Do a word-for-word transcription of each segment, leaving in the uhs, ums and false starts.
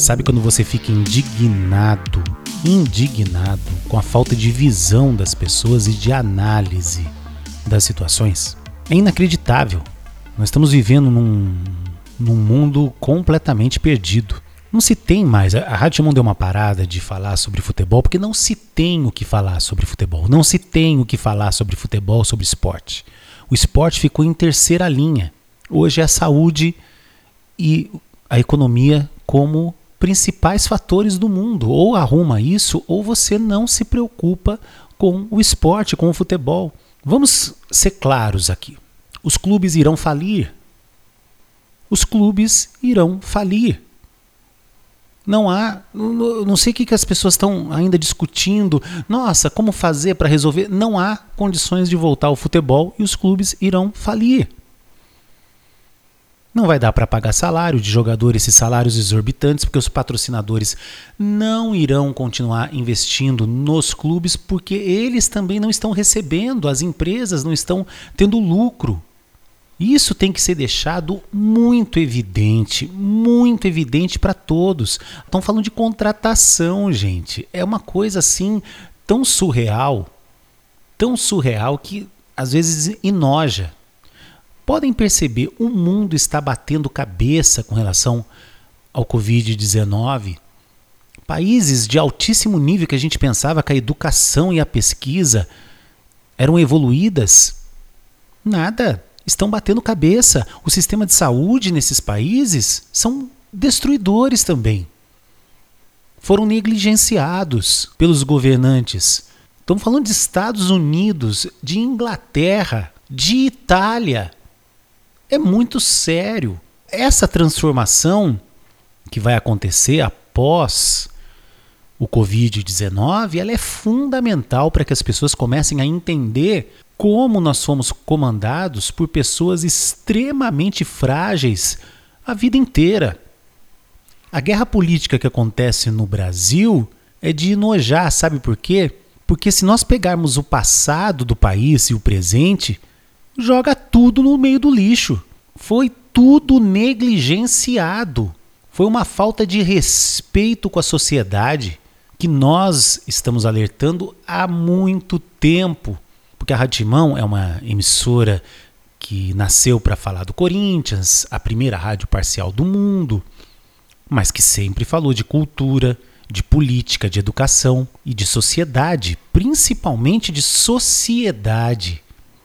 Sabe quando você fica indignado, indignado com a falta de visão das pessoas e de análise das situações? É inacreditável. Nós estamos vivendo num, num mundo completamente perdido. Não se tem mais, a Rádio Timão deu uma parada de falar sobre futebol, porque não se tem o que falar sobre futebol. Não se tem o que falar sobre futebol, sobre esporte. O esporte ficou em terceira linha. Hoje é a saúde e a economia como principais fatores do mundo. Ou arruma isso, ou você não se preocupa com o esporte, com o futebol. Vamos ser claros aqui. Os clubes irão falir. Os clubes irão falir. Não há, não sei o que as pessoas estão ainda discutindo. Nossa, como fazer para resolver? Não há condições de voltar ao futebol e os clubes irão falir. Não vai dar para pagar salário de jogador, esses salários exorbitantes, porque os patrocinadores não irão continuar investindo nos clubes, porque eles também não estão recebendo, as empresas não estão tendo lucro. Isso tem que ser deixado muito evidente, muito evidente para todos. Estão falando de contratação, gente. É uma coisa assim tão surreal, tão surreal que às vezes enoja. Podem perceber, o mundo está batendo cabeça com relação ao covid dezenove. Países de altíssimo nível que a gente pensava que a educação e a pesquisa eram evoluídas, nada. Estão batendo cabeça. O sistema de saúde nesses países são destruidores também. Foram negligenciados pelos governantes. Estamos falando de Estados Unidos, de Inglaterra, de Itália. É muito sério. Essa transformação que vai acontecer após o covid dezenove, ela é fundamental para que as pessoas comecem a entender como nós fomos comandados por pessoas extremamente frágeis a vida inteira. A guerra política que acontece no Brasil é de enojar, sabe por quê? Porque se nós pegarmos o passado do país e o presente, joga tudo no meio do lixo. Foi tudo negligenciado. Foi uma falta de respeito com a sociedade que nós estamos alertando há muito tempo. Porque a Rádio Timão é uma emissora que nasceu para falar do Corinthians, a primeira rádio parcial do mundo, mas que sempre falou de cultura, de política, de educação e de sociedade, principalmente de sociedade,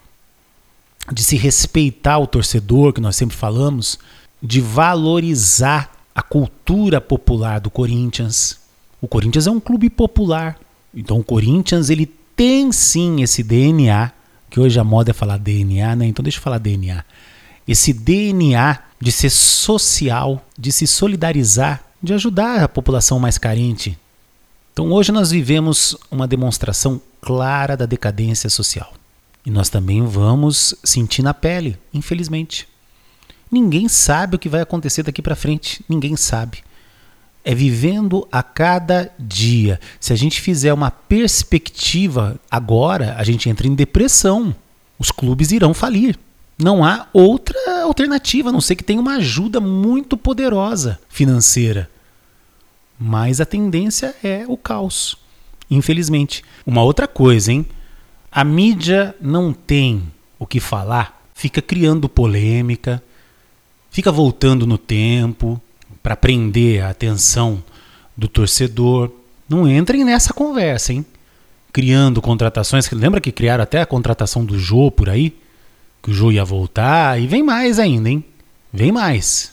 de se respeitar o torcedor, que nós sempre falamos, de valorizar a cultura popular do Corinthians. O Corinthians é um clube popular, então o Corinthians ele tem sim esse D N A, que hoje a moda é falar D N A, né? Então deixa eu falar D N A. Esse D N A de ser social, de se solidarizar, de ajudar a população mais carente. Então hoje nós vivemos uma demonstração clara da decadência social. E nós também vamos sentir na pele, infelizmente. Ninguém sabe o que vai acontecer daqui para frente. Ninguém sabe. É vivendo a cada dia. Se a gente fizer uma perspectiva agora, a gente entra em depressão. Os clubes irão falir. Não há outra alternativa, a não ser que tenha uma ajuda muito poderosa financeira. Mas a tendência é o caos, infelizmente. Uma outra coisa, hein? A mídia não tem o que falar, fica criando polêmica, fica voltando no tempo para prender a atenção do torcedor. Não entrem nessa conversa, hein? Criando contratações. Lembra que criaram até a contratação do Jô por aí? Que o Jô ia voltar. E vem mais ainda, hein? Vem mais.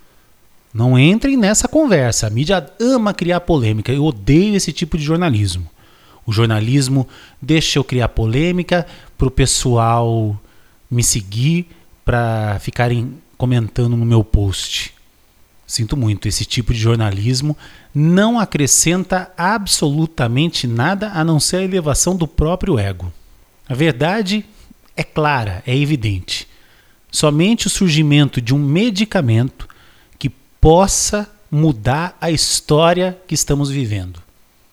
Não entrem nessa conversa. A mídia ama criar polêmica. Eu odeio esse tipo de jornalismo. O jornalismo deixa eu criar polêmica para o pessoal me seguir, para ficarem comentando no meu post. Sinto muito, esse tipo de jornalismo não acrescenta absolutamente nada a não ser a elevação do próprio ego. A verdade é clara, é evidente. Somente o surgimento de um medicamento que possa mudar a história que estamos vivendo.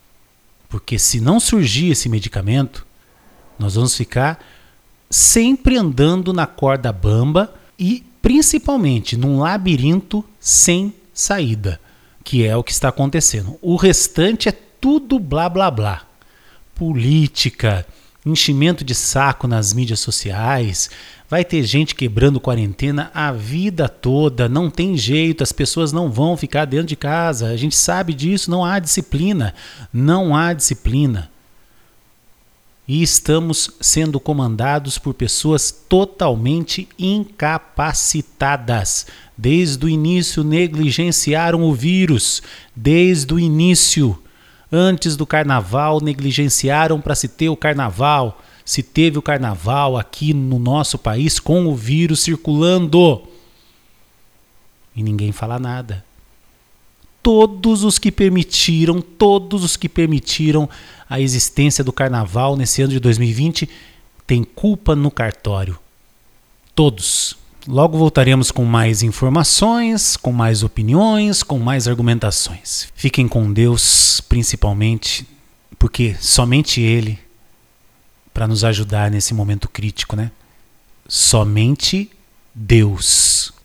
Porque se não surgir esse medicamento, nós vamos ficar sempre andando na corda bamba e principalmente num labirinto sem saída, que é o que está acontecendo. O restante é tudo blá blá blá. Política, enchimento de saco nas mídias sociais, vai ter gente quebrando quarentena a vida toda, não tem jeito, as pessoas não vão ficar dentro de casa, a gente sabe disso, não há disciplina, não há disciplina. E estamos sendo comandados por pessoas totalmente incapacitadas. Desde o início negligenciaram o vírus, desde o início. Antes do carnaval, negligenciaram para se ter o carnaval. Se teve o carnaval aqui no nosso país com o vírus circulando. E ninguém fala nada. Todos os que permitiram, todos os que permitiram a existência do carnaval nesse ano de dois mil e vinte têm culpa no cartório. Todos. Logo voltaremos com mais informações, com mais opiniões, com mais argumentações. Fiquem com Deus, principalmente, porque somente Ele para nos ajudar nesse momento crítico, né? Somente Deus.